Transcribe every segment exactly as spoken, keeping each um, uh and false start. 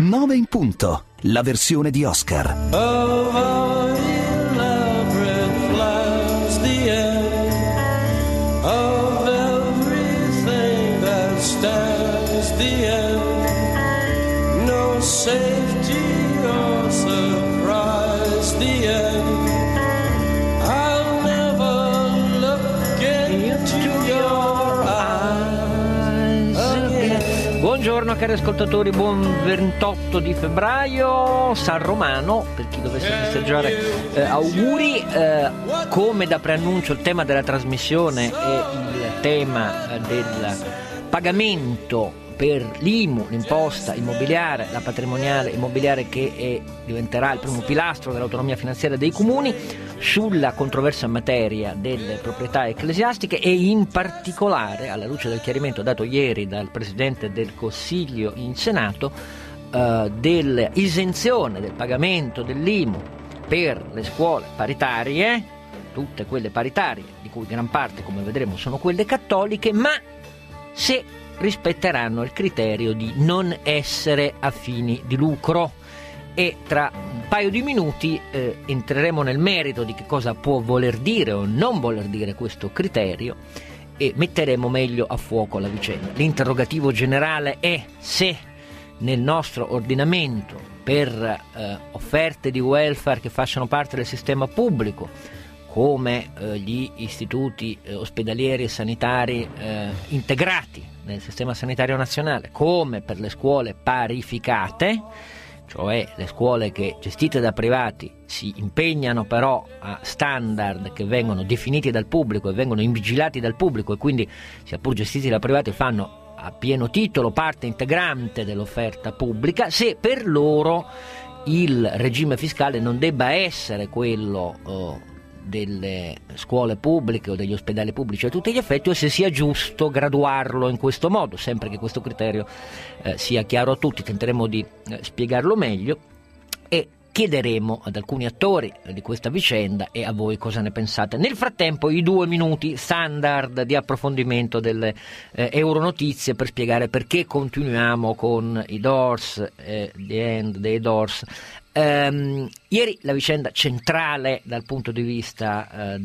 nove in punto, la versione di Oscar. Over elaborate plans, the end of everything that stands, the end, no safety or surprise, the end, I'll never look into your eyes again. Buongiorno cari ascoltatori, buon ventotto di febbraio, San Romano, per chi dovesse festeggiare, eh, auguri. Eh, come da preannuncio il tema della trasmissione è il tema eh, del pagamento per l'I M U, l'imposta immobiliare, la patrimoniale immobiliare, che è, diventerà il primo pilastro dell'autonomia finanziaria dei comuni, sulla controversa materia delle proprietà ecclesiastiche e in particolare, alla luce del chiarimento dato ieri dal Presidente del Consiglio in Senato, eh, dell'isenzione del pagamento dell'I M U per le scuole paritarie, tutte quelle paritarie, di cui gran parte, come vedremo, sono quelle cattoliche, ma se rispetteranno il criterio di non essere a fini di lucro. E tra un paio di minuti eh, entreremo nel merito di che cosa può voler dire o non voler dire questo criterio e metteremo meglio a fuoco la vicenda. L'interrogativo generale è se nel nostro ordinamento per eh, offerte di welfare che facciano parte del sistema pubblico, come eh, gli istituti eh, ospedalieri e sanitari eh, integrati nel sistema sanitario nazionale, come per le scuole parificate, cioè le scuole che gestite da privati si impegnano però a standard che vengono definiti dal pubblico e vengono invigilati dal pubblico e quindi, sia pur gestiti da privati, fanno a pieno titolo parte integrante dell'offerta pubblica, se per loro il regime fiscale non debba essere quello oh, delle scuole pubbliche o degli ospedali pubblici a tutti gli effetti, o se sia giusto graduarlo in questo modo, sempre che questo criterio eh, sia chiaro a tutti. Tenteremo di eh, spiegarlo meglio e chiederemo ad alcuni attori di questa vicenda e a voi cosa ne pensate. Nel frattempo i due minuti standard di approfondimento delle eh, Euronotizie per spiegare perché continuiamo con i Doors, eh, The End dei Doors. Um, ieri la vicenda centrale dal punto di vista uh,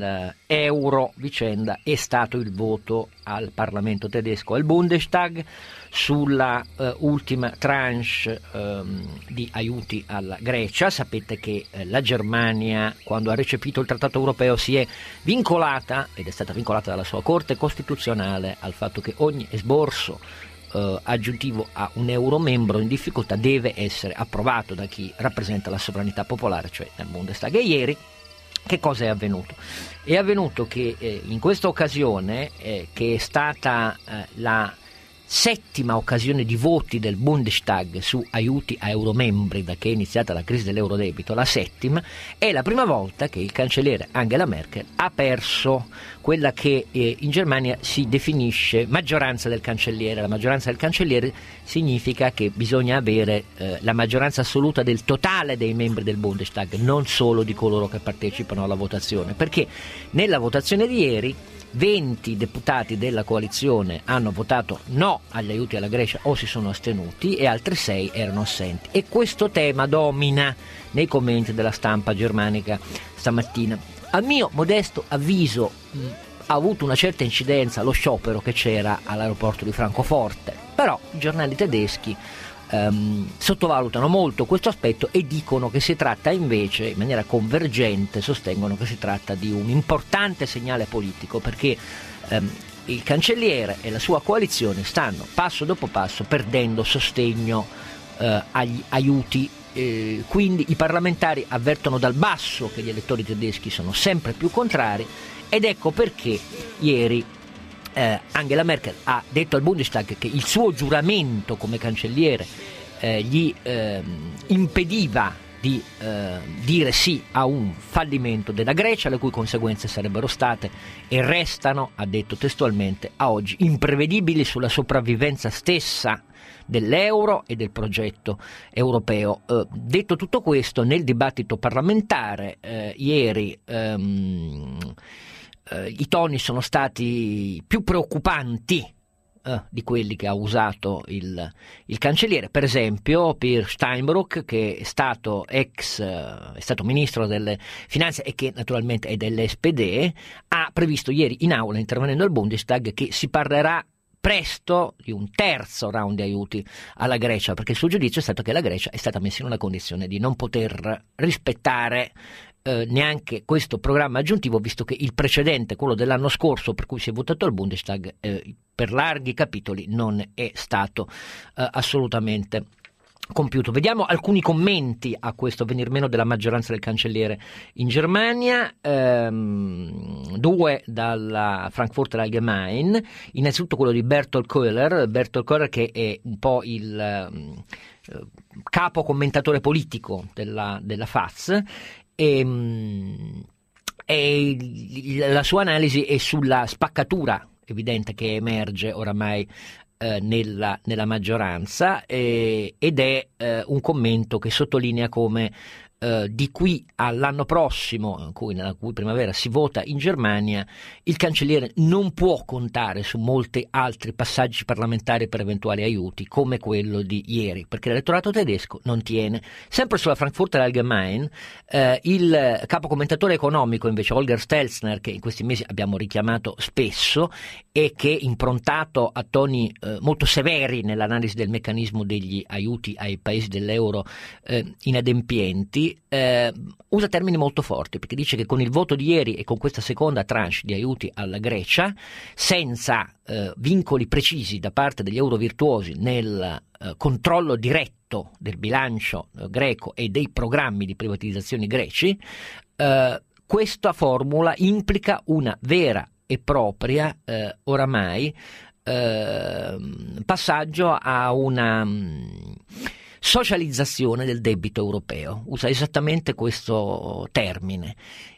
dell'euro vicenda è stato il voto al Parlamento tedesco, al Bundestag, sulla uh, ultima tranche um, di aiuti alla Grecia. Sapete che uh, la Germania, quando ha recepito il Trattato europeo, si è vincolata, ed è stata vincolata dalla sua Corte Costituzionale, al fatto che ogni esborso Uh, aggiuntivo a un euro membro in difficoltà deve essere approvato da chi rappresenta la sovranità popolare, cioè dal Bundestag. E ieri che cosa è avvenuto? È avvenuto che eh, in questa occasione, eh, che è stata eh, la settima occasione di voti del Bundestag su aiuti a euromembri da che è iniziata la crisi dell'eurodebito, la settima, è la prima volta che il cancelliere Angela Merkel ha perso quella che eh, in Germania si definisce maggioranza del cancelliere. La maggioranza del cancelliere significa che bisogna avere eh, la maggioranza assoluta del totale dei membri del Bundestag, non solo di coloro che partecipano alla votazione, perché nella votazione di ieri venti deputati della coalizione hanno votato no agli aiuti alla Grecia o si sono astenuti e altri sei erano assenti, e questo tema domina nei commenti della stampa germanica stamattina. A mio modesto avviso mh, ha avuto una certa incidenza lo sciopero che c'era all'aeroporto di Francoforte, però i giornali tedeschi Um, sottovalutano molto questo aspetto e dicono che si tratta invece, in maniera convergente, sostengono che si tratta di un importante segnale politico, perché um, il cancelliere e la sua coalizione stanno passo dopo passo perdendo sostegno uh, agli aiuti, eh, quindi i parlamentari avvertono dal basso che gli elettori tedeschi sono sempre più contrari, ed ecco perché ieri Eh, Angela Merkel ha detto al Bundestag che il suo giuramento come cancelliere eh, gli eh, impediva di eh, dire sì a un fallimento della Grecia, le cui conseguenze sarebbero state e restano, ha detto testualmente, a oggi imprevedibili sulla sopravvivenza stessa dell'euro e del progetto europeo. Eh, detto tutto questo, nel dibattito parlamentare eh, ieri ehm, Uh, i toni sono stati più preoccupanti eh, di quelli che ha usato il, il cancelliere. Per esempio Peer Steinbrück, che è stato ex eh, è stato ministro delle finanze e che naturalmente è dell'S P D, ha previsto ieri in aula, intervenendo al Bundestag, che si parlerà presto di un terzo round di aiuti alla Grecia, perché il suo giudizio è stato che la Grecia è stata messa in una condizione di non poter rispettare eh, neanche questo programma aggiuntivo, visto che il precedente, quello dell'anno scorso per cui si è votato al Bundestag, eh, per larghi capitoli non è stato eh, assolutamente compiuto. Vediamo alcuni commenti a questo venir meno della maggioranza del cancelliere in Germania, ehm, due dalla Frankfurter Allgemein, innanzitutto quello di Bertolt Köhler, Bertolt Köhler che è un po' il eh, capo commentatore politico della, della F A Z, e, e la sua analisi è sulla spaccatura evidente che emerge oramai Nella, nella maggioranza, eh, ed è eh, un commento che sottolinea come eh, di qui all'anno prossimo, in cui, nella cui primavera si vota in Germania, il cancelliere non può contare su molti altri passaggi parlamentari per eventuali aiuti come quello di ieri, perché l'elettorato tedesco non tiene. Sempre sulla Frankfurter Allgemein, eh, il capo commentatore economico invece Holger Stelzner, che in questi mesi abbiamo richiamato spesso e che è improntato a toni eh, molto severi nell'analisi del meccanismo degli aiuti ai paesi dell'euro eh, inadempienti, eh, usa termini molto forti, perché dice che con il voto di ieri e con questa seconda tranche di aiuti alla Grecia, senza eh, vincoli precisi da parte degli euro virtuosi nel eh, controllo diretto del bilancio eh, greco e dei programmi di privatizzazione greci, eh, questa formula implica una vera e propria eh, oramai eh, passaggio a una mh, socializzazione del debito europeo. Usa esattamente questo termine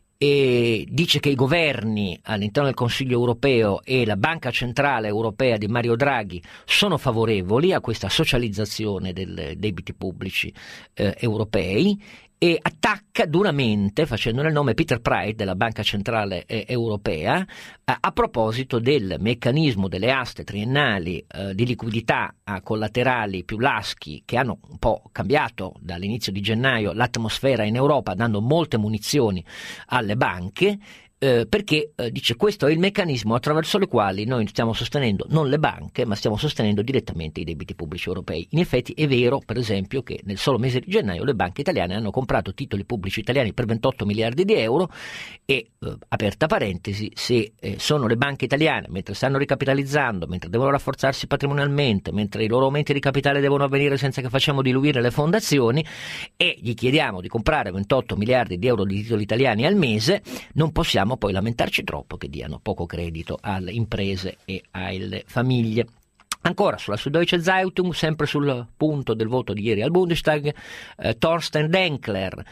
e dice che i governi all'interno del Consiglio europeo e la Banca Centrale Europea di Mario Draghi sono favorevoli a questa socializzazione dei debiti pubblici eh, europei, e attacca duramente, facendo nel nome, Peter Praet della Banca Centrale eh, Europea eh, a proposito del meccanismo delle aste triennali eh, di liquidità a collaterali più laschi, che hanno un po' cambiato dall'inizio di gennaio l'atmosfera in Europa, dando molte munizioni alle banche. Eh, perché eh, dice questo è il meccanismo attraverso il quale noi stiamo sostenendo non le banche, ma stiamo sostenendo direttamente i debiti pubblici europei. In effetti è vero, per esempio, che nel solo mese di gennaio le banche italiane hanno comprato titoli pubblici italiani per ventotto miliardi di euro e, eh, aperta parentesi, se eh, sono le banche italiane, mentre stanno ricapitalizzando, mentre devono rafforzarsi patrimonialmente, mentre i loro aumenti di capitale devono avvenire senza che facciamo diluire le fondazioni, e gli chiediamo di comprare ventotto miliardi di euro di titoli italiani al mese, non possiamo poi lamentarci troppo che diano poco credito alle imprese e alle famiglie. Ancora sulla Süddeutsche Zeitung, sempre sul punto del voto di ieri al Bundestag, eh, Thorsten Denkler,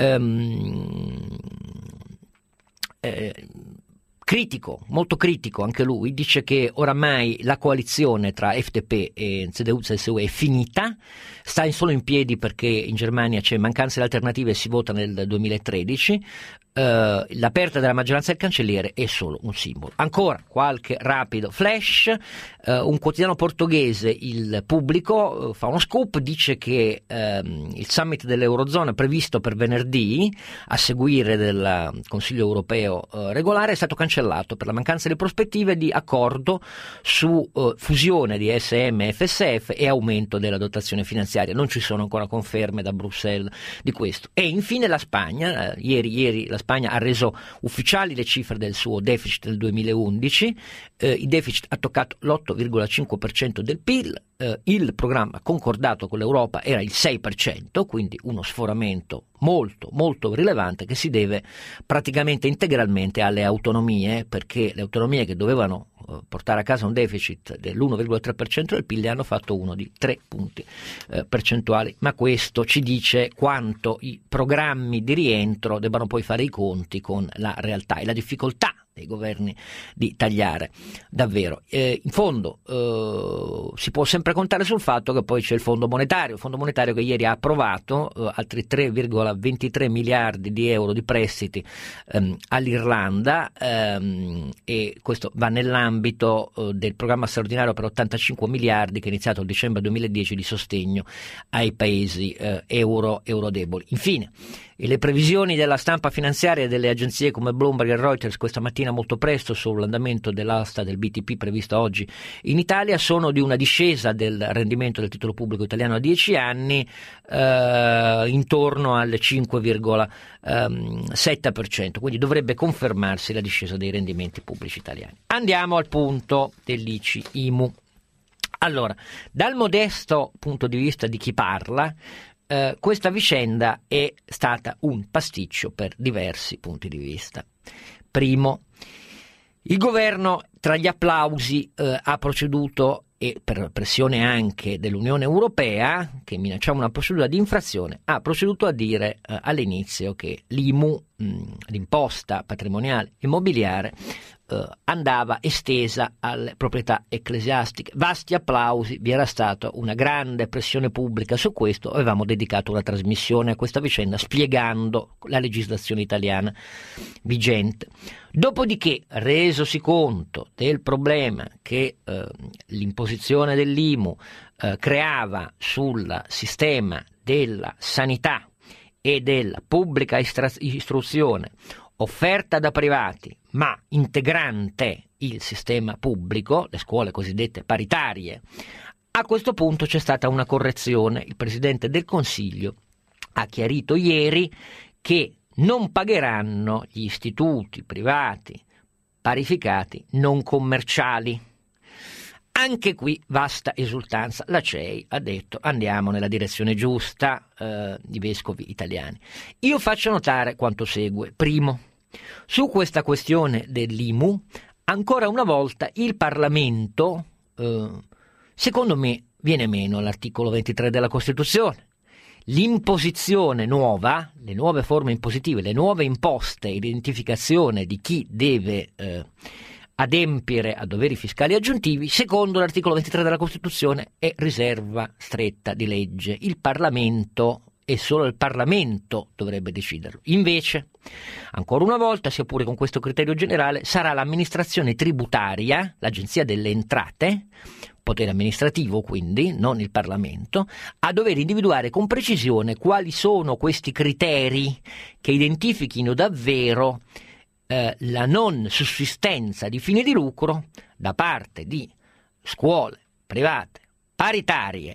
ehm, eh, critico, molto critico anche lui, dice che oramai la coalizione tra F D P e C D U C S U è finita, sta solo in piedi perché in Germania c'è mancanza di alternative e si vota nel duemilatredici. Uh, l'aperta della maggioranza del cancelliere è solo un simbolo. Ancora qualche rapido flash. Uh, un quotidiano portoghese, Il Pubblico, uh, fa uno scoop, dice che uh, il summit dell'Eurozona previsto per venerdì a seguire del Consiglio europeo uh, regolare è stato cancellato per la mancanza di prospettive di accordo su uh, fusione di E S M e F S F e aumento della dotazione finanziaria. Non ci sono ancora conferme da Bruxelles di questo. E infine la Spagna, uh, ieri, ieri la Spagna ha reso ufficiali le cifre del suo deficit del duemilaundici, eh, il deficit ha toccato l'otto virgola cinque per cento del P I L, eh, il programma concordato con l'Europa era il sei per cento, quindi uno sforamento molto molto rilevante che si deve praticamente integralmente alle autonomie, perché le autonomie che dovevano eh, portare a casa un deficit dell'uno virgola tre per cento del P I L ne hanno fatto uno di tre punti eh, percentuali, ma questo ci dice quanto i programmi di rientro debbano poi fare i conti con la realtà e la difficoltà dei governi di tagliare davvero. Eh, in fondo eh, si può sempre contare sul fatto che poi c'è il Fondo Monetario, il Fondo Monetario che ieri ha approvato eh, altri tre virgola ventitré miliardi di euro di prestiti ehm, all'Irlanda, ehm, e questo va nell'ambito eh, del programma straordinario per ottantacinque miliardi che è iniziato il dicembre duemiladieci di sostegno ai paesi eh, euro, euro deboli. Infine, e le previsioni della stampa finanziaria e delle agenzie come Bloomberg e Reuters questa mattina molto presto sull'andamento dell'asta del B T P prevista oggi in Italia sono di una discesa del rendimento del titolo pubblico italiano a dieci anni eh, intorno al cinque virgola sette per cento, quindi dovrebbe confermarsi la discesa dei rendimenti pubblici italiani. Andiamo al punto dell'I C I I M U. Allora, dal modesto punto di vista di chi parla, Uh, questa vicenda è stata un pasticcio per diversi punti di vista. Primo, il governo tra gli applausi uh, ha proceduto, e per pressione anche dell'Unione Europea, che minacciava una procedura di infrazione, ha proceduto a dire uh, all'inizio che l'I M U, mh, l'imposta patrimoniale immobiliare, Uh, andava estesa alle proprietà ecclesiastiche. Vasti applausi, vi era stata una grande pressione pubblica su questo, avevamo dedicato una trasmissione a questa vicenda spiegando la legislazione italiana vigente. Dopodiché, resosi conto del problema che uh, l'imposizione dell'I M U uh, creava sul sistema della sanità e della pubblica istra- istruzione offerta da privati, ma integrante il sistema pubblico, le scuole cosiddette paritarie, a questo punto c'è stata una correzione. Il Presidente del Consiglio ha chiarito ieri che non pagheranno gli istituti privati parificati non commerciali. Anche qui vasta esultanza, la C E I ha detto andiamo nella direzione giusta, eh, i vescovi italiani. Io faccio notare quanto segue. Primo, su questa questione dell'I M U, ancora una volta il Parlamento, eh, secondo me, viene meno all'articolo ventitré della Costituzione. L'imposizione nuova, le nuove forme impositive, le nuove imposte, identificazione di chi deve eh, adempiere a doveri fiscali aggiuntivi, secondo l'articolo ventitré della Costituzione, è riserva stretta di legge. Il Parlamento e solo il Parlamento dovrebbe deciderlo. Invece, ancora una volta, sia pure con questo criterio generale, sarà l'amministrazione tributaria, l'Agenzia delle Entrate, potere amministrativo quindi, non il Parlamento, a dover individuare con precisione quali sono questi criteri che identifichino davvero eh, la non sussistenza di fini di lucro da parte di scuole private paritarie,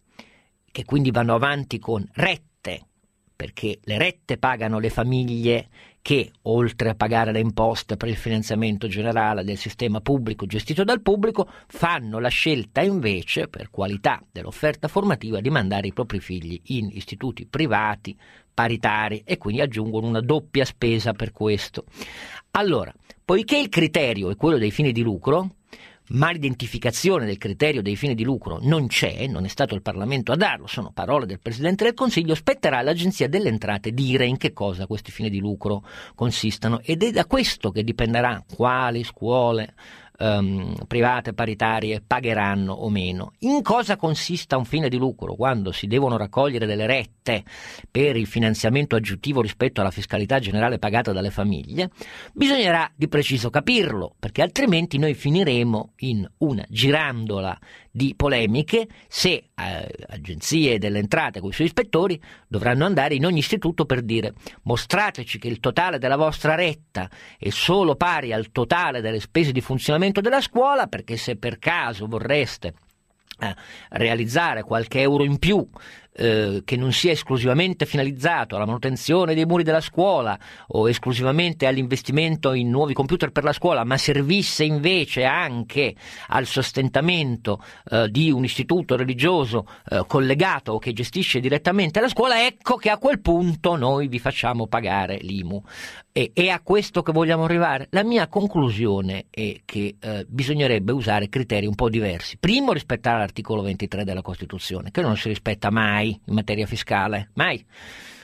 che quindi vanno avanti con rette, perché le rette pagano le famiglie che, oltre a pagare le imposte per il finanziamento generale del sistema pubblico gestito dal pubblico, fanno la scelta invece, per qualità dell'offerta formativa, di mandare i propri figli in istituti privati, paritari, e quindi aggiungono una doppia spesa per questo. Allora, poiché il criterio è quello dei fini di lucro, ma l'identificazione del criterio dei fini di lucro non c'è, non è stato il Parlamento a darlo, sono parole del Presidente del Consiglio, spetterà all'Agenzia delle Entrate dire in che cosa questi fini di lucro consistano, ed è da questo che dipenderà quali scuole um, private paritarie pagheranno o meno. In cosa consista un fine di lucro quando si devono raccogliere delle rette per il finanziamento aggiuntivo rispetto alla fiscalità generale pagata dalle famiglie? Bisognerà di preciso capirlo, perché altrimenti noi finiremo in una girandola di polemiche se eh, agenzie delle entrate con i suoi ispettori dovranno andare in ogni istituto per dire: mostrateci che il totale della vostra retta è solo pari al totale delle spese di funzionamento della scuola, perché se per caso vorreste eh, realizzare qualche euro in più eh, che non sia esclusivamente finalizzato alla manutenzione dei muri della scuola o esclusivamente all'investimento in nuovi computer per la scuola, ma servisse invece anche al sostentamento eh, di un istituto religioso eh, collegato o che gestisce direttamente la scuola, ecco che a quel punto noi vi facciamo pagare l'I M U. E, e a questo che vogliamo arrivare? La mia conclusione è che eh, bisognerebbe usare criteri un po' diversi. Primo, rispettare l'articolo ventitré della Costituzione, che non si rispetta mai in materia fiscale, mai.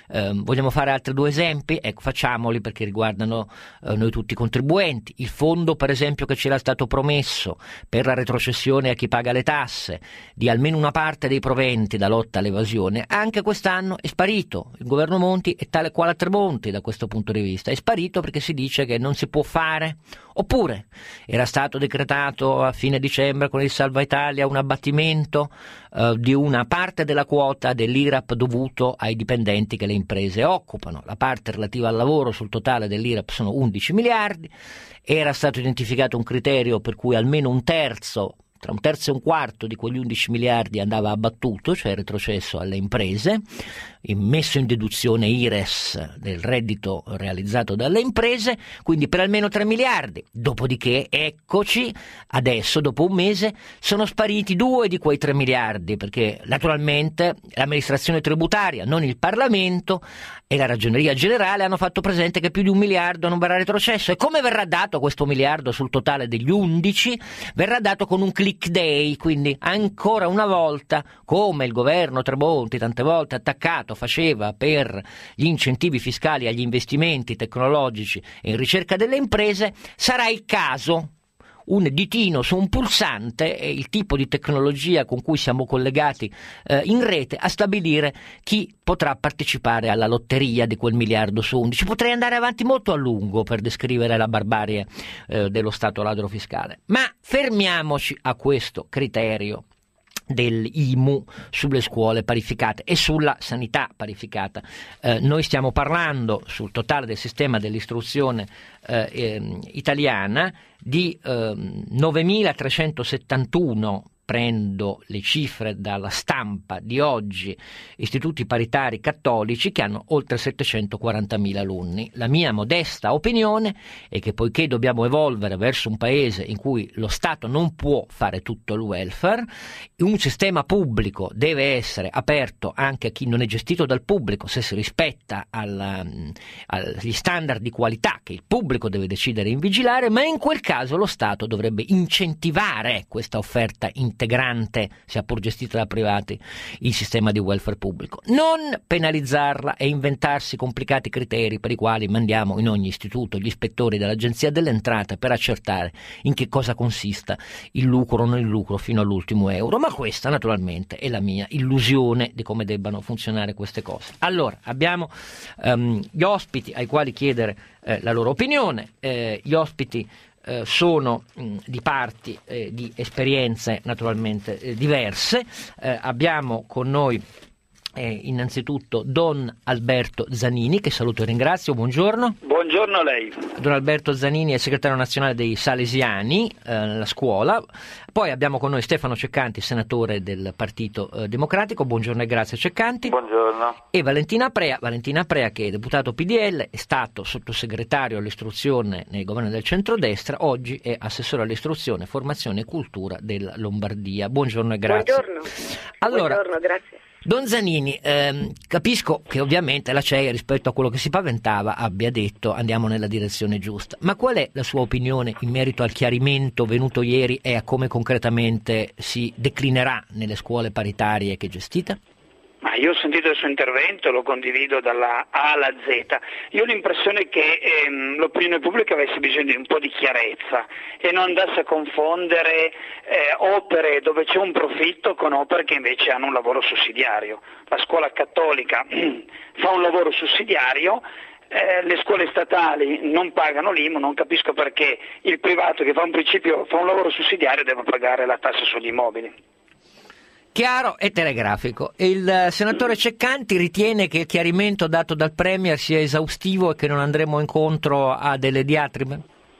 Eh, vogliamo fare altri due esempi? Ecco, facciamoli perché riguardano eh, noi tutti i contribuenti. Il fondo, per esempio, che ci era stato promesso per la retrocessione a chi paga le tasse di almeno una parte dei proventi da lotta all'evasione, anche quest'anno è sparito. Il governo Monti è tale quale a Tremonti da questo punto di vista, è sparito perché si dice che non si può fare. Oppure era stato decretato a fine dicembre con il Salva Italia un abbattimento eh, di una parte della quota dell'I R A P dovuto ai dipendenti che le imprese occupano. La parte relativa al lavoro sul totale dell'I R A P sono undici miliardi, era stato identificato un criterio per cui almeno un terzo, tra un terzo e un quarto di quegli undici miliardi andava abbattuto, cioè retrocesso alle imprese, messo in deduzione I R E S del reddito realizzato dalle imprese, quindi per almeno tre miliardi. Dopodiché, eccoci, adesso dopo un mese sono spariti due di quei tre miliardi, perché naturalmente l'amministrazione tributaria, non il Parlamento, e la Ragioneria Generale hanno fatto presente che più di un miliardo non verrà retrocesso. E come verrà dato questo miliardo sul totale degli undici? Verrà dato con un click day, quindi ancora una volta, come il governo Tremonti tante volte attaccato faceva per gli incentivi fiscali agli investimenti tecnologici e in ricerca delle imprese, sarà il caso, un ditino su un pulsante è il tipo di tecnologia con cui siamo collegati eh, in rete a stabilire chi potrà partecipare alla lotteria di quel miliardo su undici. Potrei andare avanti molto a lungo per descrivere la barbarie eh, dello Stato ladro fiscale, ma fermiamoci a questo criterio dell'I M U sulle scuole parificate e sulla sanità parificata. Eh, noi stiamo parlando sul totale del sistema dell'istruzione eh, eh, italiana di eh, novemilatrecentosettantuno, prendo le cifre dalla stampa di oggi, istituti paritari cattolici che hanno oltre settecentoquarantamila alunni. La mia modesta opinione è che poiché dobbiamo evolvere verso un paese in cui lo Stato non può fare tutto il welfare, un sistema pubblico deve essere aperto anche a chi non è gestito dal pubblico, se si rispetta alla, agli standard di qualità che il pubblico deve decidere in vigilare, ma in quel caso lo Stato dovrebbe incentivare questa offerta in integrante, sia pur gestita da privati, il sistema di welfare pubblico, non penalizzarla e inventarsi complicati criteri per i quali mandiamo in ogni istituto gli ispettori dell'Agenzia delle Entrate per accertare in che cosa consista il lucro o non il lucro fino all'ultimo euro. Ma questa naturalmente è la mia illusione di come debbano funzionare queste cose. Allora abbiamo um, gli ospiti ai quali chiedere eh, la loro opinione. Eh, gli ospiti Eh, sono mh, di parti eh, di esperienze naturalmente eh, diverse. Eh, abbiamo con noi eh, innanzitutto Don Alberto Zanini, che saluto e ringrazio. Buongiorno. Buongiorno a lei. Don Alberto Zanini è segretario nazionale dei Salesiani, eh, nella scuola. Poi abbiamo con noi Stefano Ceccanti, senatore del Partito eh, Democratico. Buongiorno e grazie Ceccanti. Buongiorno. E Valentina Aprea, Valentina Aprea che è deputato P D L, è stato sottosegretario all'istruzione nel governo del centrodestra, oggi è assessore all'istruzione, formazione e cultura della Lombardia. Buongiorno e grazie. Buongiorno. Allora, Buongiorno, grazie. Don Zanini, ehm, capisco che ovviamente la C E I rispetto a quello che si paventava abbia detto andiamo nella direzione giusta, ma qual è la sua opinione in merito al chiarimento venuto ieri e a come concretamente si declinerà nelle scuole paritarie che gestita? Ma io ho sentito il suo intervento, lo condivido dalla A alla Z. Io ho l'impressione che ehm, l'opinione pubblica avesse bisogno di un po' di chiarezza e non andasse a confondere eh, opere dove c'è un profitto con opere che invece hanno un lavoro sussidiario. La scuola cattolica fa un lavoro sussidiario, eh, le scuole statali non pagano l'I M U, non capisco perché il privato che fa un principio fa un lavoro sussidiario deve pagare la tassa sugli immobili. Chiaro e telegrafico. Il senatore Ceccanti ritiene che il chiarimento dato dal Premier sia esaustivo e che non andremo incontro a delle diatribe?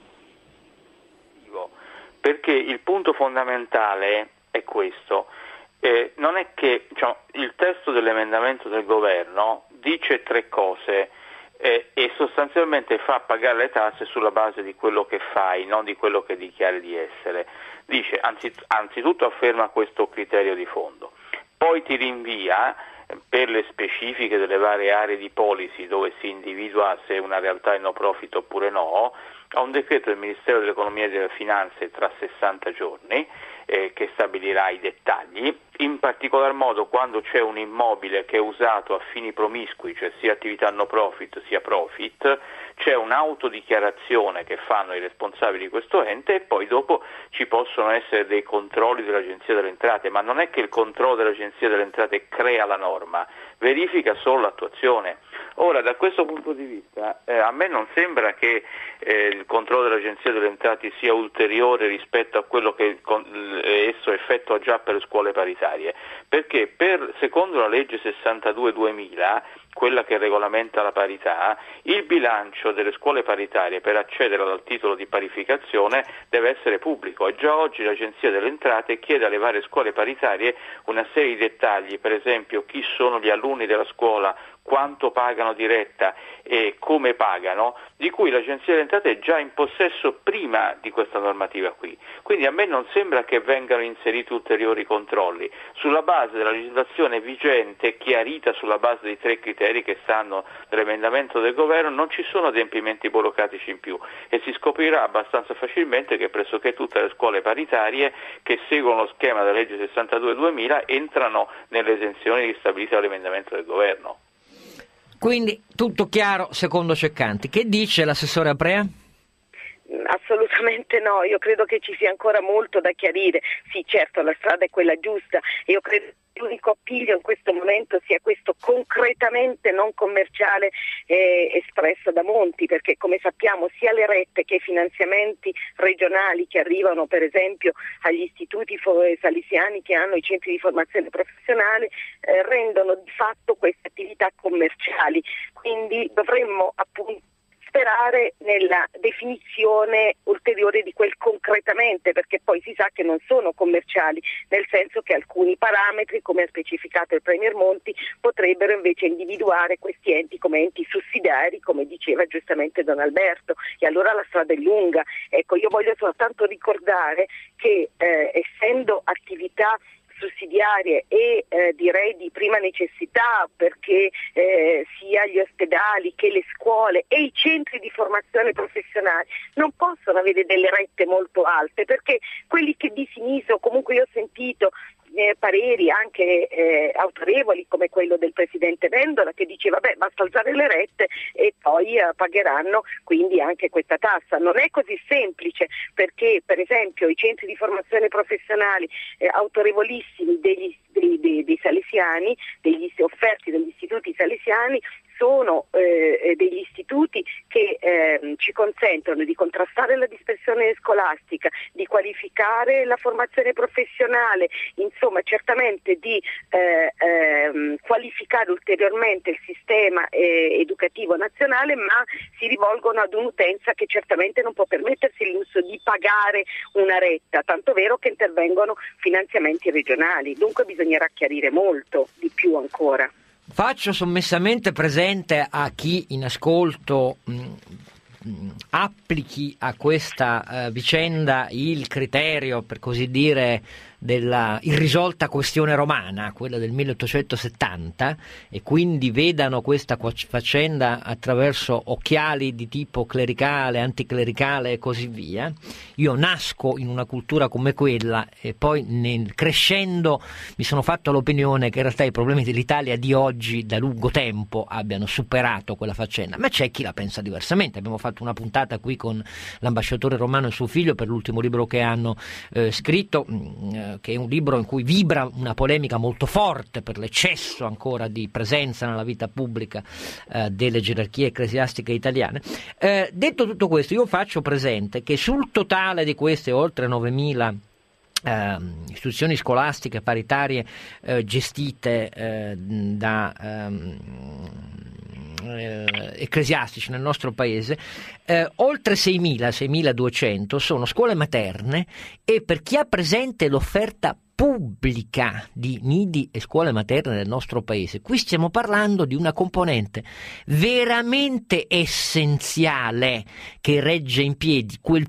Perché il punto fondamentale è questo. Eh, non è che diciamo, il testo dell'emendamento del governo dice tre cose eh, e sostanzialmente fa pagare le tasse sulla base di quello che fai, non di quello che dichiari di essere. Dice, anzi, anzitutto afferma questo criterio di fondo, poi ti rinvia eh, per le specifiche delle varie aree di policy dove si individua se una realtà è no profit oppure no, a un decreto del Ministero dell'Economia e delle Finanze tra sessanta giorni eh, che stabilirà i dettagli in particolar modo quando c'è un immobile che è usato a fini promiscui, cioè sia attività no profit sia profit, c'è un'autodichiarazione che fanno i responsabili di questo ente e poi dopo ci possono essere dei controlli dell'Agenzia delle Entrate, ma non è che il controllo dell'Agenzia delle Entrate crea la norma, verifica solo l'attuazione. Ora, da questo punto di vista, eh, a me non sembra che eh, il controllo dell'Agenzia delle Entrate sia ulteriore rispetto a quello che con, eh, esso effettua già per le scuole paritarie, perché per, secondo la legge sessantadue duemila, quella che regolamenta la parità, il bilancio delle scuole paritarie per accedere al titolo di parificazione deve essere pubblico e già oggi l'Agenzia delle Entrate chiede alle varie scuole paritarie una serie di dettagli, per esempio chi sono gli alunni della scuola, quanto pagano di retta e come pagano, di cui l'Agenzia delle Entrate è già in possesso prima di questa normativa qui. Quindi a me non sembra che vengano inseriti ulteriori controlli. Sulla base della legislazione vigente, chiarita sulla base dei tre criteri che stanno nell'emendamento del governo, non ci sono adempimenti burocratici in più e si scoprirà abbastanza facilmente che pressoché tutte le scuole paritarie che seguono lo schema della legge sessantadue duemila entrano nelle esenzioni stabilite dall'emendamento del governo. Quindi tutto chiaro secondo Ceccanti. Che dice l'assessore Aprea? Assolutamente no, io credo che ci sia ancora molto da chiarire. Sì, certo, la strada è quella giusta. Io credo che l'unico appiglio in questo momento sia questo concretamente non commerciale eh, espresso da Monti, perché come sappiamo sia le rette che i finanziamenti regionali che arrivano per esempio agli istituti salesiani che hanno i centri di formazione professionale eh, rendono di fatto queste attività commerciali, quindi dovremmo appunto sperare nella definizione ulteriore di quel concretamente, perché poi si sa che non sono commerciali, nel senso che alcuni parametri, come ha specificato il Premier Monti, potrebbero invece individuare questi enti come enti sussidiari, come diceva giustamente Don Alberto, e allora la strada è lunga. Ecco, io voglio soltanto ricordare che eh, essendo attività sussidiarie e eh, direi di prima necessità, perché eh, sia gli ospedali che le scuole e i centri di formazione professionale non possono avere delle rette molto alte, perché quelli che di sinistra, comunque io ho sentito Eh, pareri anche eh, autorevoli come quello del Presidente Vendola che diceva beh basta alzare le rette e poi eh, pagheranno quindi anche questa tassa. Non è così semplice, perché per esempio i centri di formazione professionali eh, autorevolissimi degli, dei, dei, dei salesiani, degli offerti dagli istituti salesiani, sono eh, degli istituti che eh, ci consentono di contrastare la dispersione scolastica, di qualificare la formazione professionale, insomma certamente di eh, eh, qualificare ulteriormente il sistema eh, educativo nazionale, ma si rivolgono ad un'utenza che certamente non può permettersi il lusso di pagare una retta, tanto vero che intervengono finanziamenti regionali, dunque bisognerà chiarire molto di più ancora. Faccio sommessamente presente a chi in ascolto mh, mh, applichi a questa uh, vicenda il criterio, per così dire, della irrisolta questione romana, quella del milleottocentosettanta, e quindi vedano questa faccenda attraverso occhiali di tipo clericale, anticlericale e così via. Io nasco in una cultura come quella e poi nel, crescendo mi sono fatto l'opinione che in realtà i problemi dell'Italia di oggi da lungo tempo abbiano superato quella faccenda, ma c'è chi la pensa diversamente. Abbiamo fatto una puntata qui con l'ambasciatore Romano e suo figlio per l'ultimo libro che hanno eh, scritto, mh, che è un libro in cui vibra una polemica molto forte per l'eccesso ancora di presenza nella vita pubblica eh, delle gerarchie ecclesiastiche italiane. Eh, detto tutto questo, io faccio presente che sul totale di queste oltre novemila eh, istituzioni scolastiche paritarie eh, gestite eh, da ehm, eh, ecclesiastici nel nostro paese, eh, oltre seimila, seimiladuecento sono scuole materne, e per chi ha presente l'offerta pubblica di nidi e scuole materne nel nostro paese, qui stiamo parlando di una componente veramente essenziale che regge in piedi quel po'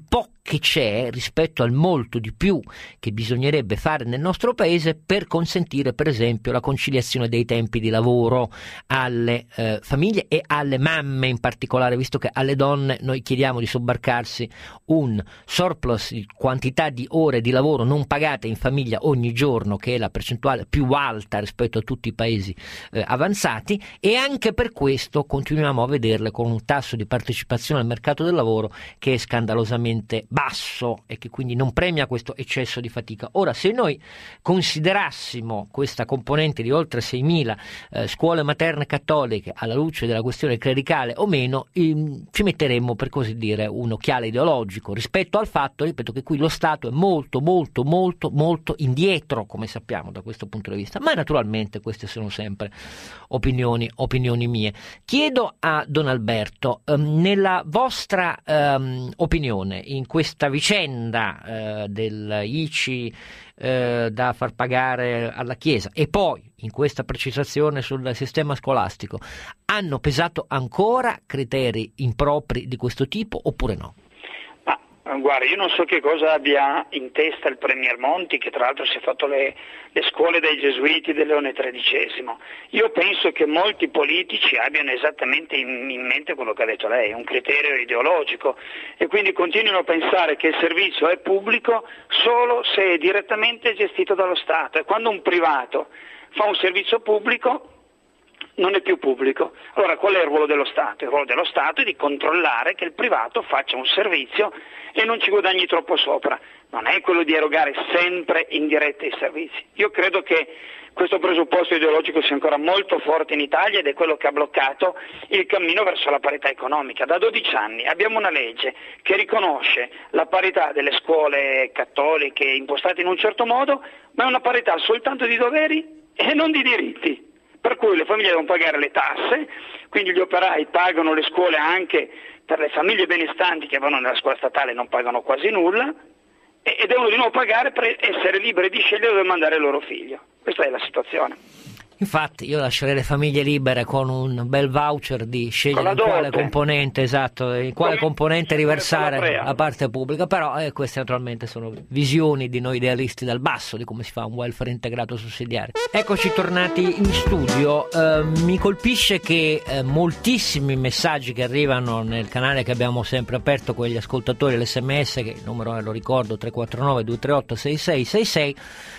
che c'è rispetto al molto di più che bisognerebbe fare nel nostro paese per consentire per esempio la conciliazione dei tempi di lavoro alle eh, famiglie e alle mamme in particolare, visto che alle donne noi chiediamo di sobbarcarsi un surplus di quantità di ore di lavoro non pagate in famiglia ogni giorno, che è la percentuale più alta rispetto a tutti i paesi eh, avanzati, e anche per questo continuiamo a vederle con un tasso di partecipazione al mercato del lavoro che è scandalosamente basso e che quindi non premia questo eccesso di fatica. Ora, se noi considerassimo questa componente di oltre seimila eh, scuole materne cattoliche alla luce della questione clericale o meno, ehm, ci metteremmo, per così dire, un occhiale ideologico rispetto al fatto, ripeto, che qui lo Stato è molto molto molto molto indietro, come sappiamo, da questo punto di vista. Ma naturalmente queste sono sempre opinioni opinioni mie. Chiedo a Don Alberto, ehm, nella vostra ehm, opinione in questo questa vicenda eh, del I C I eh, da far pagare alla Chiesa e poi in questa precisazione sul sistema scolastico, hanno pesato ancora criteri impropri di questo tipo oppure no? Guarda, io non so che cosa abbia in testa il Premier Monti, che tra l'altro si è fatto le, le scuole dei Gesuiti del Leone tredicesimo. Io penso che molti politici abbiano esattamente in, in mente quello che ha detto lei, un criterio ideologico, e quindi continuano a pensare che il servizio è pubblico solo se è direttamente gestito dallo Stato, e quando un privato fa un servizio pubblico non è più pubblico. Allora qual è il ruolo dello Stato? Il ruolo dello Stato è di controllare che il privato faccia un servizio e non ci guadagni troppo sopra, non è quello di erogare sempre in diretta i servizi. Io credo che questo presupposto ideologico sia ancora molto forte in Italia ed è quello che ha bloccato il cammino verso la parità economica. Da dodici anni abbiamo una legge che riconosce la parità delle scuole cattoliche impostate in un certo modo, ma è una parità soltanto di doveri e non di diritti. Per cui le famiglie devono pagare le tasse, quindi gli operai pagano le scuole anche per le famiglie benestanti che vanno nella scuola statale, non pagano quasi nulla, e, e devono di nuovo pagare per essere liberi di scegliere dove mandare il loro figlio. Questa è la situazione. Infatti io lascerei le famiglie libere con un bel voucher di scegliere in quale componente, esatto, in quale come, componente riversare la parte pubblica, però eh, queste naturalmente sono visioni di noi idealisti dal basso di come si fa un welfare integrato sussidiario. Eccoci tornati in studio. Eh, mi colpisce che eh, moltissimi messaggi che arrivano nel canale che abbiamo sempre aperto con gli ascoltatori, l'esse emme esse, che il numero è, lo ricordo, tre quattro nove due tre otto sei sei sei sei,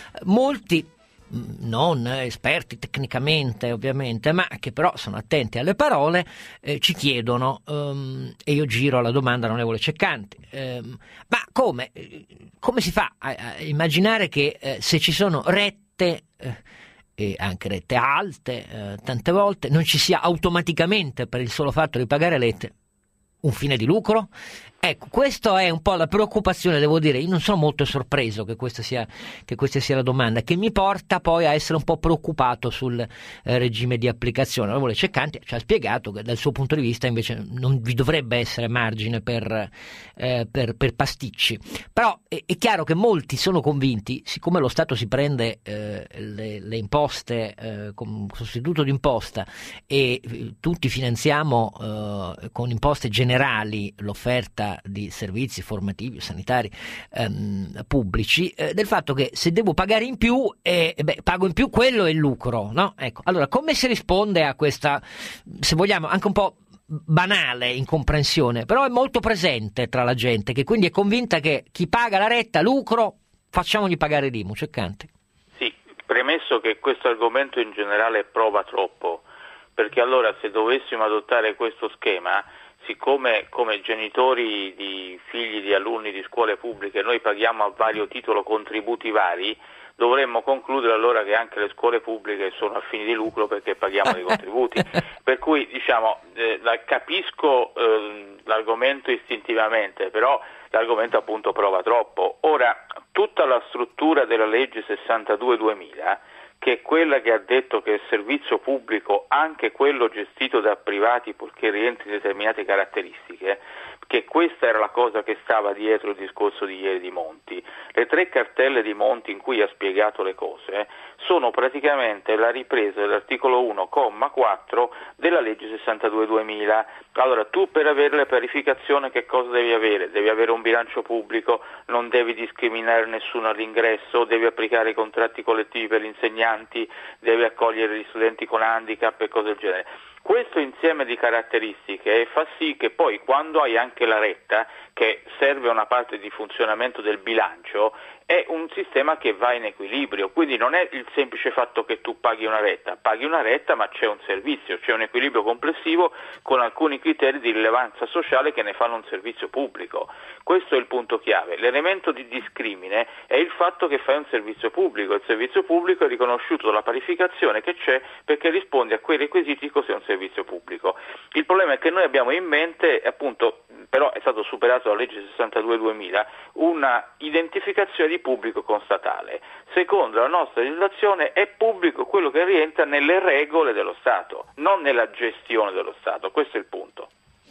molti non esperti tecnicamente ovviamente, ma che però sono attenti alle parole, eh, ci chiedono, um, e io giro la domanda all'onorevole Ceccanti, um, ma come, come si fa a, a immaginare che eh, se ci sono rette eh, e anche rette alte eh, tante volte non ci sia automaticamente, per il solo fatto di pagare rette, un fine di lucro? Ecco, questa è un po' la preoccupazione, devo dire. Io non sono molto sorpreso che questa sia, che questa sia la domanda, che mi porta poi a essere un po' preoccupato sul eh, regime di applicazione. L'onorevole Ceccanti ci ha spiegato che dal suo punto di vista invece non vi dovrebbe essere margine per, eh, per, per pasticci, però è, è chiaro che molti sono convinti, siccome lo Stato si prende eh, le, le imposte eh, con sostituto d'imposta e eh, tutti finanziamo eh, con imposte generali l'offerta di servizi formativi, sanitari, ehm, pubblici, eh, del fatto che se devo pagare in più, eh, beh, pago in più, quello è il lucro, no? Ecco, allora come si risponde a questa, se vogliamo, anche un po' banale incomprensione, però è molto presente tra la gente, che quindi è convinta che chi paga la retta, lucro, facciamogli pagare l'I M U. Ceccanti. Sì, premesso che questo argomento in generale prova troppo, perché allora se dovessimo adottare questo schema, siccome come genitori di figli di alunni di scuole pubbliche noi paghiamo a vario titolo contributi vari, dovremmo concludere allora che anche le scuole pubbliche sono a fini di lucro perché paghiamo dei contributi. Per cui diciamo eh, la, capisco eh, l'argomento istintivamente, però l'argomento appunto prova troppo. Ora, tutta la struttura della legge sessantadue duemila, che è quella che ha detto che il servizio pubblico, anche quello gestito da privati purché rientri in determinate caratteristiche, che questa era la cosa che stava dietro il discorso di ieri di Monti. Le tre cartelle di Monti in cui ha spiegato le cose sono praticamente la ripresa dell'articolo uno, comma quattro della legge sessantadue duemila. Allora, tu per avere la parificazione che cosa devi avere? Devi avere un bilancio pubblico, non devi discriminare nessuno all'ingresso, devi applicare i contratti collettivi per gli insegnanti, devi accogliere gli studenti con handicap e cose del genere. Questo insieme di caratteristiche fa sì che poi quando hai anche la retta, che serve a una parte di funzionamento del bilancio, è un sistema che va in equilibrio, quindi non è il semplice fatto che tu paghi una retta, paghi una retta ma c'è un servizio, c'è un equilibrio complessivo con alcuni criteri di rilevanza sociale che ne fanno un servizio pubblico. Questo è il punto chiave. L'elemento di discrimine è il fatto che fai un servizio pubblico, il servizio pubblico è riconosciuto dalla parificazione che c'è perché risponde a quei requisiti, cos'è un servizio pubblico. Il problema è che noi abbiamo in mente, appunto, però è stato superato dalla legge sessantadue duemila, una identificazione di pubblico con statale. Secondo la nostra legislazione è pubblico quello che rientra nelle regole dello Stato, non nella gestione dello Stato, questo è il punto.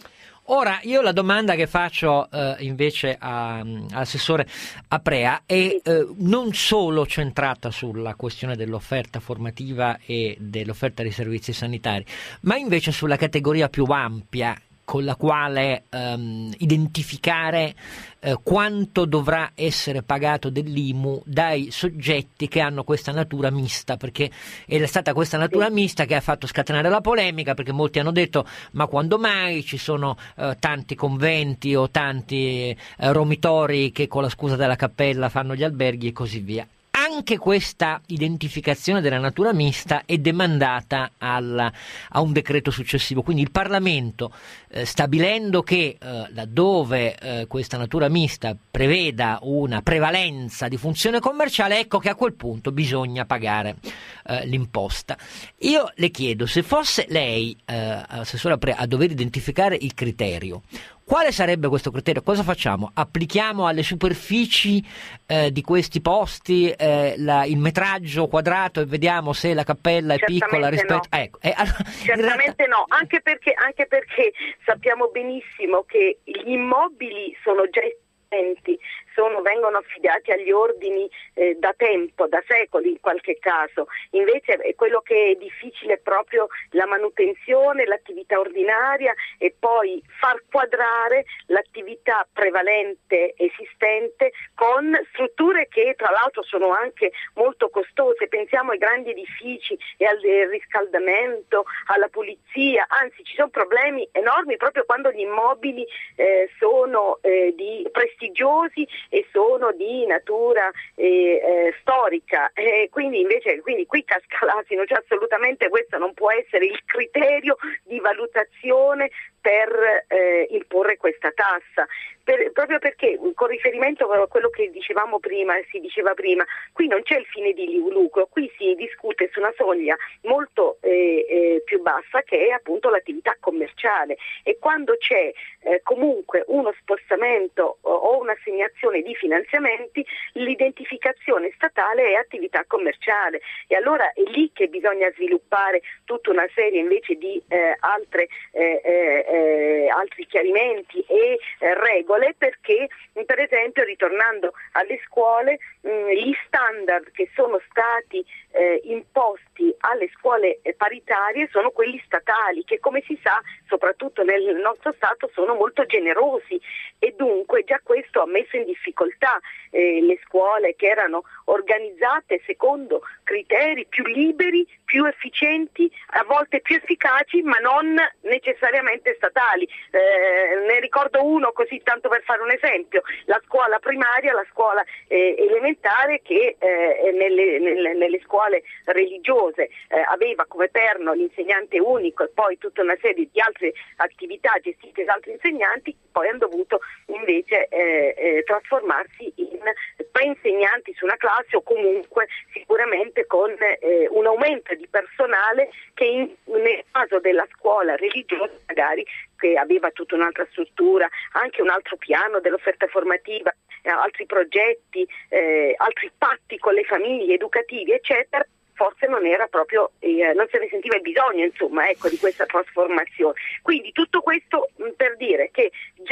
Ora, io la domanda che faccio eh, invece a, all'assessore Aprea è eh, non solo centrata sulla questione dell'offerta formativa e dell'offerta dei servizi sanitari, ma invece sulla categoria più ampia con la quale ehm, identificare eh, quanto dovrà essere pagato dell'I M U dai soggetti che hanno questa natura mista, perché è stata questa natura mista che ha fatto scatenare la polemica, perché molti hanno detto ma quando mai ci sono eh, tanti conventi o tanti eh, romitori che con la scusa della cappella fanno gli alberghi e così via. Anche questa identificazione della natura mista è demandata al, a un decreto successivo, quindi il Parlamento eh, stabilendo che eh, laddove eh, questa natura mista preveda una prevalenza di funzione commerciale, ecco che a quel punto bisogna pagare eh, l'imposta. Io le chiedo, se fosse lei, eh, assessore Aprea, a dover identificare il criterio, quale sarebbe questo criterio? Cosa facciamo? Applichiamo alle superfici eh, di questi posti eh, la, il metraggio quadrato e vediamo se la cappella è Certamente piccola rispetto... No. Ecco, eh, allora, Certamente realtà... no, anche perché, anche perché sappiamo benissimo che gli immobili sono già esistenti, sono, vengono affidati agli ordini eh, da tempo, da secoli in qualche caso. Invece è quello che è difficile è proprio la manutenzione, l'attività ordinaria e poi far quadrare l'attività prevalente esistente con strutture che tra l'altro sono anche molto costose. Pensiamo ai grandi edifici e al riscaldamento, alla pulizia, anzi ci sono problemi enormi proprio quando gli immobili eh, sono eh, di prestigiosi e sono di natura eh, eh, storica, eh, quindi invece quindi qui casca l'asino, cioè assolutamente questo non può essere il criterio di valutazione per eh, imporre questa tassa, per, proprio perché con riferimento a quello che dicevamo prima, si diceva prima, qui non c'è il fine di lucro, qui si discute su una soglia molto eh, eh, più bassa che è appunto l'attività commerciale, e quando c'è eh, comunque uno spostamento o, o un'assegnazione di finanziamenti, l'identificazione statale è attività commerciale, e allora è lì che bisogna sviluppare tutta una serie invece di eh, altre eh, eh, Eh, altri chiarimenti e eh, regole, perché per esempio, ritornando alle scuole, mh, gli standard che sono stati eh, imposti alle scuole eh, paritarie sono quelli statali, che come si sa soprattutto nel nostro Stato sono molto generosi, e dunque già questo ha messo in difficoltà eh, le scuole che erano organizzate secondo criteri più liberi, più efficienti, a volte più efficaci, ma non necessariamente statali. Eh, ne ricordo uno così tanto per fare un esempio: la scuola primaria, la scuola eh, elementare che eh, nelle, nelle, nelle scuole religiose eh, aveva come perno l'insegnante unico e poi tutta una serie di altre attività gestite da altri insegnanti, poi hanno dovuto invece eh, eh, trasformarsi in pre-insegnanti su una classe, o comunque sicuramente con eh, un aumento di personale che in, nel caso della scuola religiosa magari, che aveva tutta un'altra struttura, anche un altro piano dell'offerta formativa, eh, altri progetti, eh, altri patti con le famiglie educativi eccetera, forse non era proprio, eh, non se ne sentiva il bisogno, insomma, ecco, di questa trasformazione. Quindi tutto questo mh, per dire che già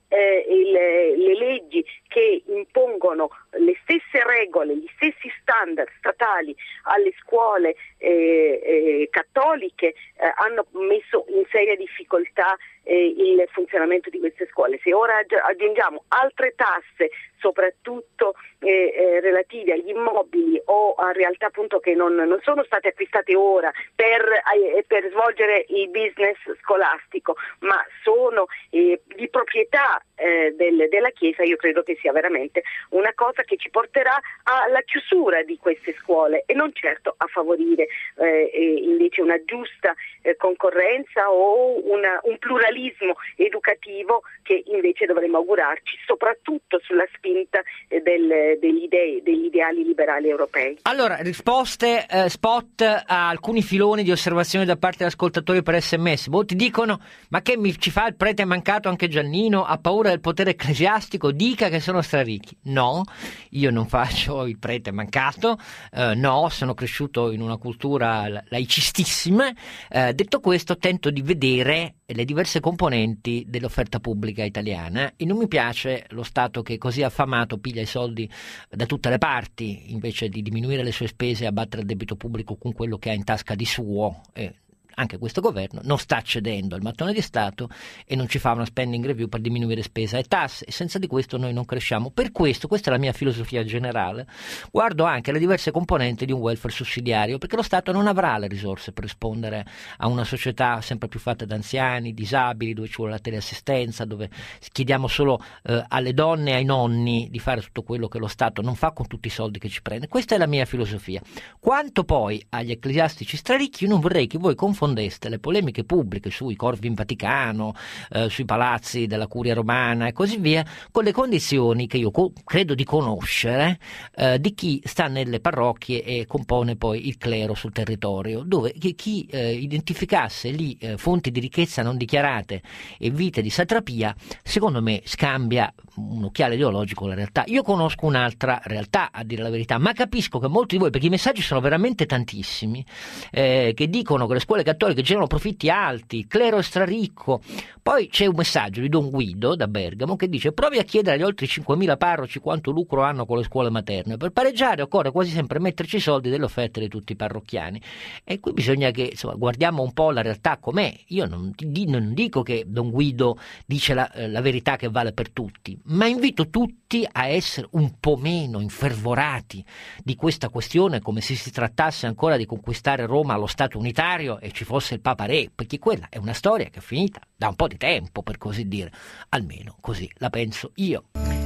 eh, il, le leggi che impongono le stesse regole, gli stessi standard statali alle scuole eh, eh, cattoliche eh, hanno messo in seria difficoltà eh, il funzionamento di queste scuole. Se ora aggiungiamo altre tasse, soprattutto eh, eh, relative agli immobili o a realtà appunto che non, non sono state acquistate ora per, eh, per svolgere il business scolastico, ma sono eh, di proprietà eh, del, della Chiesa, io credo che sia veramente una cosa che ci porterà alla chiusura di queste scuole e non certo a favorire eh, invece una giusta eh, concorrenza o una, un pluralismo educativo che invece dovremmo augurarci, soprattutto sulla spinta eh, del, degli, idee, degli ideali liberali europei. Allora, risposte eh, spot a alcuni filoni di osservazione da parte degli ascoltatori per sms. Molti dicono: ma che mi ci fa il prete mancato anche Giannino? Ha paura del potere ecclesiastico? Dica che sono straricchi. No, io non faccio il prete mancato, eh, no, sono cresciuto in una cultura laicistissima. Eh, detto questo, tento di vedere le diverse componenti dell'offerta pubblica italiana e non mi piace lo Stato che così affamato piglia i soldi da tutte le parti invece di diminuire le sue spese e abbattere il debito pubblico con quello che ha in tasca di suo. Eh, anche questo governo non sta cedendo al mattone di Stato e non ci fa una spending review per diminuire spesa e tasse, e senza di questo noi non cresciamo. Per questo, questa è la mia filosofia generale, guardo anche le diverse componenti di un welfare sussidiario, perché lo Stato non avrà le risorse per rispondere a una società sempre più fatta da anziani, disabili, dove ci vuole la teleassistenza, dove chiediamo solo eh, alle donne e ai nonni di fare tutto quello che lo Stato non fa con tutti i soldi che ci prende. Questa è la mia filosofia. Quanto poi agli ecclesiastici straricchi, io non vorrei che voi confondeste le polemiche pubbliche sui corvi in Vaticano, eh, sui palazzi della Curia Romana e così via, con le condizioni che io co- credo di conoscere eh, di chi sta nelle parrocchie e compone poi il clero sul territorio, dove chi, chi eh, identificasse lì eh, fonti di ricchezza non dichiarate e vite di satrapia, secondo me scambia un occhiale ideologico alla realtà. Io conosco un'altra realtà, a dire la verità, ma capisco che molti di voi, perché i messaggi sono veramente tantissimi, eh, che dicono che le scuole cattoliche generano profitti alti, il clero è straricco. Poi c'è un messaggio di Don Guido da Bergamo che dice: provi a chiedere agli oltre cinquemila parroci quanto lucro hanno con le scuole materne. Per pareggiare occorre quasi sempre metterci i soldi delle offerte di tutti i parrocchiani, e qui bisogna che insomma guardiamo un po' la realtà com'è. Io non, non dico che Don Guido dice la, la verità che vale per tutti, ma invito tutti a essere un po' meno infervorati di questa questione, come se si trattasse ancora di conquistare Roma allo Stato unitario e ci fosse il Papa Re, perché quella è una storia che è finita da un po' di tempo, per così dire, almeno così la penso io.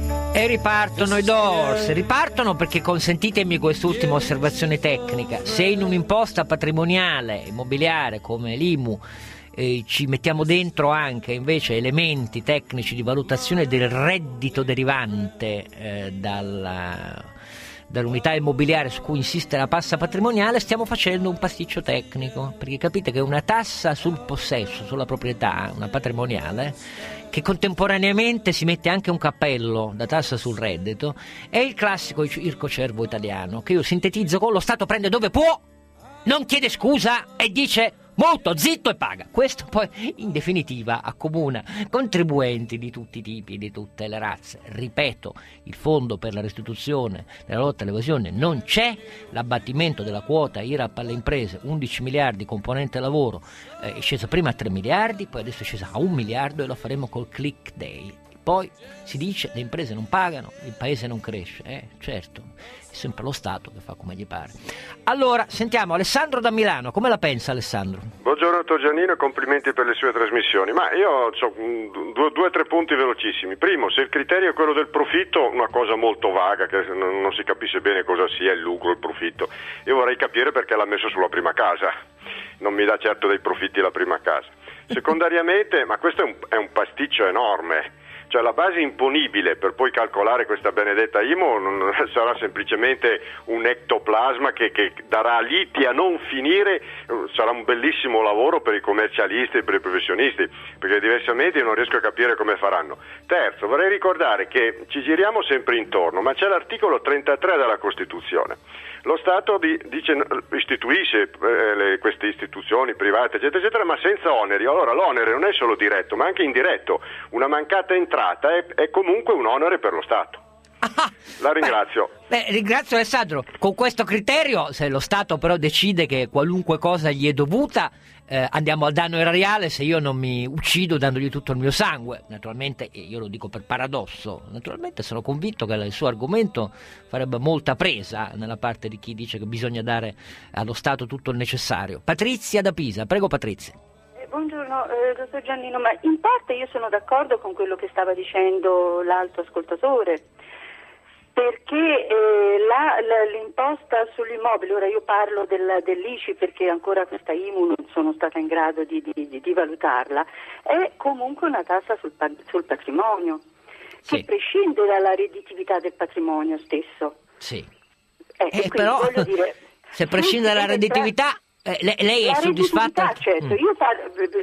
E ripartono i Doors, ripartono perché, consentitemi quest'ultima osservazione tecnica, se in un'imposta patrimoniale immobiliare come l'I M U Eh, ci mettiamo dentro anche invece elementi tecnici di valutazione del reddito derivante eh, dalla, dall'unità immobiliare su cui insiste la tassa patrimoniale, stiamo facendo un pasticcio tecnico, perché capite che una tassa sul possesso, sulla proprietà, una patrimoniale, che contemporaneamente si mette anche un cappello da tassa sul reddito, è il classico ircocervo italiano, che io sintetizzo con: lo Stato prende dove può, non chiede scusa e dice molto zitto e paga. Questo poi in definitiva accomuna contribuenti di tutti i tipi, di tutte le razze. Ripeto, il fondo per la restituzione della lotta all'evasione non c'è, l'abbattimento della quota I R A P alle imprese, undici miliardi componente lavoro, eh, è sceso prima a tre miliardi, poi adesso è scesa a un miliardo e lo faremo col click day. Poi si dice le imprese non pagano, il paese non cresce, eh, certo, è sempre lo Stato che fa come gli pare. Allora, sentiamo Alessandro da Milano, come la pensa Alessandro? Buongiorno dottor Giannino, complimenti per le sue trasmissioni, ma io ho due o tre punti velocissimi. Primo, se il criterio è quello del profitto, una cosa molto vaga, che non, non si capisce bene cosa sia il lucro, il profitto, io vorrei capire perché l'ha messo sulla prima casa, non mi dà certo dei profitti la prima casa. Secondariamente, ma questo è un, è un pasticcio enorme. Cioè la base imponibile per poi calcolare questa benedetta I M U non sarà semplicemente un ectoplasma che, che darà liti a non finire, sarà un bellissimo lavoro per i commercialisti e per i professionisti, perché diversamente io non riesco a capire come faranno. Terzo, vorrei ricordare che ci giriamo sempre intorno, ma c'è l'articolo trentatré della Costituzione. lo Stato di, dice, istituisce eh, le, queste istituzioni private eccetera eccetera, ma senza oneri. Allora l'onere non è solo diretto ma anche indiretto, una mancata entrata è, è comunque un onere per lo Stato. Ah, la ringrazio. Beh, beh, ringrazio Alessandro. Con questo criterio, se lo Stato però decide che qualunque cosa gli è dovuta, eh, andiamo al danno erariale se io non mi uccido dandogli tutto il mio sangue. Naturalmente, io lo dico per paradosso, naturalmente sono convinto che il suo argomento farebbe molta presa nella parte di chi dice che bisogna dare allo Stato tutto il necessario. Patrizia da Pisa, prego Patrizia. Buongiorno, eh, dottor Giannino, ma in parte io sono d'accordo con quello che stava dicendo l'altro ascoltatore, perché eh, la, la, l'imposta sull'immobile, ora io parlo del, dell'I C I perché ancora questa I M U non sono stata in grado di, di, di valutarla, è comunque una tassa sul, sul patrimonio, sì, che prescinde dalla redditività del patrimonio stesso. Sì. Eh, eh, però voglio dire, se prescinde dalla redditività... Eh, lei, lei è soddisfatta? Certo, mm. io par-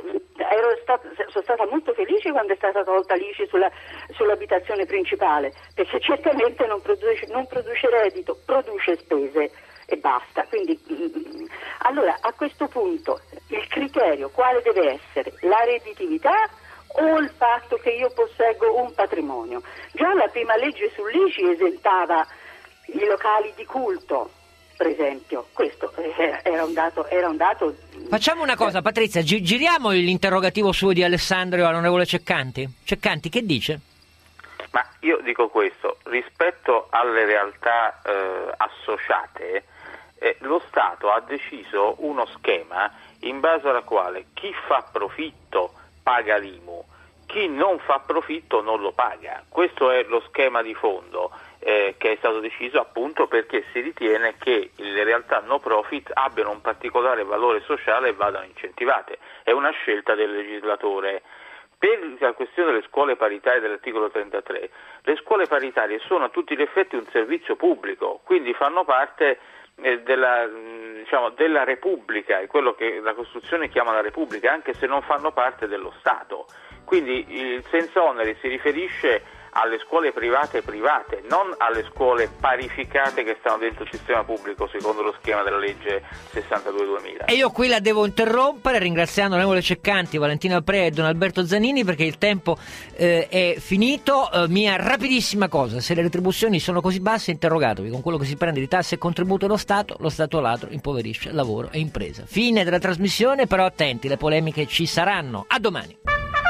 ero stat- sono stata molto felice quando è stata tolta l'I C I sulla, sull'abitazione principale, perché certamente non produce, non produce reddito, produce spese e basta. Quindi, mm, allora a questo punto il criterio quale deve essere? La redditività o il fatto che io posseggo un patrimonio? Già la prima legge sull'I C I esentava i locali di culto, per esempio, questo era un dato, era un dato. Facciamo una cosa, Patrizia, gi- giriamo l'interrogativo suo di Alessandro all'onorevole Ceccanti. Ceccanti, che dice? Ma io dico questo, rispetto alle realtà eh, associate, eh, lo Stato ha deciso uno schema in base al quale chi fa profitto paga l'I M U, chi non fa profitto non lo paga. Questo è lo schema di fondo. Eh, che è stato deciso appunto perché si ritiene che le realtà no profit abbiano un particolare valore sociale e vadano incentivate. È una scelta del legislatore. Per la questione delle scuole paritarie dell'articolo trentatré, le scuole paritarie sono a tutti gli effetti un servizio pubblico, quindi fanno parte eh, della, diciamo, della Repubblica, è quello che la Costituzione chiama la Repubblica, anche se non fanno parte dello Stato. Quindi il senza oneri si riferisce alle scuole private private, non alle scuole parificate che stanno dentro il sistema pubblico secondo lo schema della legge sessantadue duemila. E io qui la devo interrompere ringraziando l'onorevole Ceccanti, Valentina Prea e Don Alberto Zanini perché il tempo eh, è finito. Eh, mia rapidissima cosa, se le retribuzioni sono così basse interrogatevi con quello che si prende di tasse e contributo dello Stato, lo Stato ladro impoverisce lavoro e impresa. Fine della trasmissione, però attenti, le polemiche ci saranno. A domani.